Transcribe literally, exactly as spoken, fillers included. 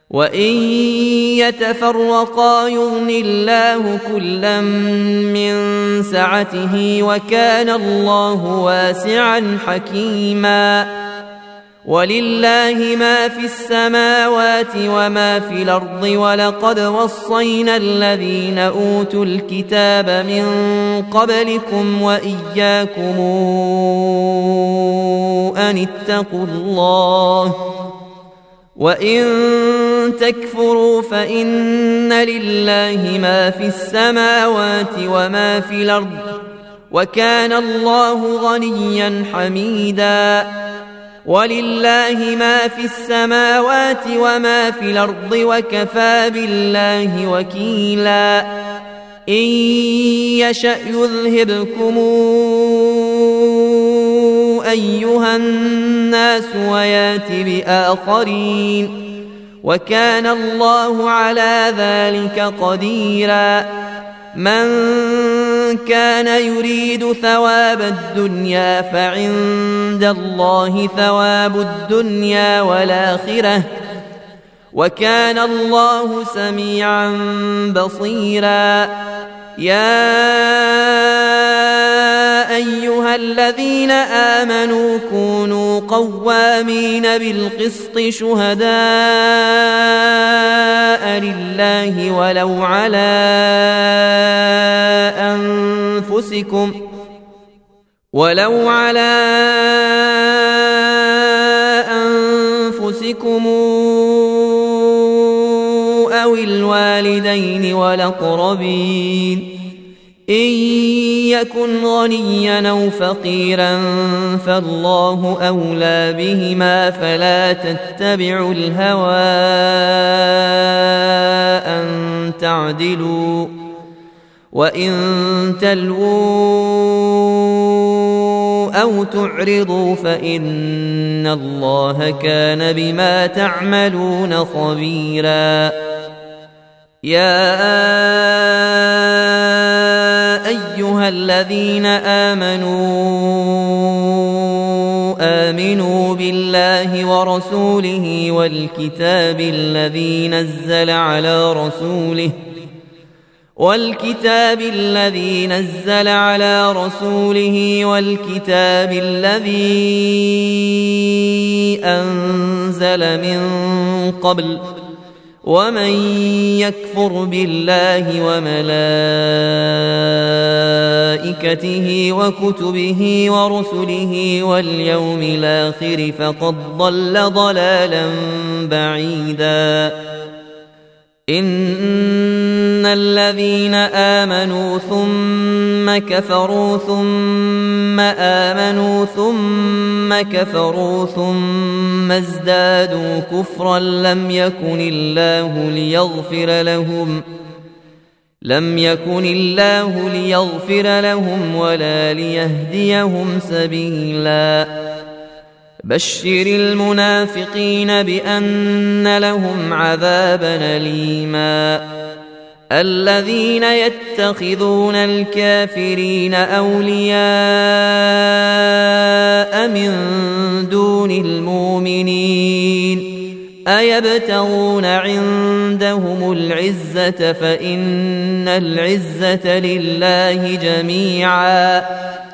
وإن يتفرقا يغن الله كلا من سعته وكان الله واسعا حكيما ولله ما في السماوات وما في الأرض ولقد وصينا الذين أوتوا الكتاب من قبلكم وإياكم أن اتقوا الله وإن تكفروا فإن لله ما في السماوات وما في الأرض وكان الله غنيا حميدا ولله ما في السماوات وما في الأرض وكفى بالله وكيلا إن يشأ يذهبكم أيها الناس ويات بآخرين وكان الله على ذلك قديرا من كان يريد ثواب الدنيا فعند الله ثواب الدنيا والآخرة وكان الله سميعا بصيرا يا أيها الذين آمنوا كونوا قوامين بالقسط شهداء لله ولو على أنفسكم ولو على أنفسكم أو الوالدين والأقربين إن يكن غنيا أو فقيرا فالله أولى بهما فلا تتبعوا الهوى أن تعدلوا وإن تلووا أو تعرضوا فإن الله كان بما تعملون خبيرا يا أيها الذين آمنوا آمنوا بالله ورسوله والكتاب الذي نزل على رسوله والكتاب الذي نزل على رسوله والكتاب الذي أنزل من قبل ومن يكفر بالله وملائكته وكتبه ورسله واليوم الآخر فقد ضل ضلالا بعيدا إن الذين آمنوا ثم كفروا ثم آمنوا ثم كفروا ثم ازدادوا كفرا لم يكن الله ليغفر لهم لم يكن الله ليغفر لهم ولا ليهديهم سبيلا بشر المنافقين بأن لهم عذابا أليما الذين يتخذون الكافرين أولياء من دون المؤمنين أيبتغون عندهم العزة فإن العزة لله جميعا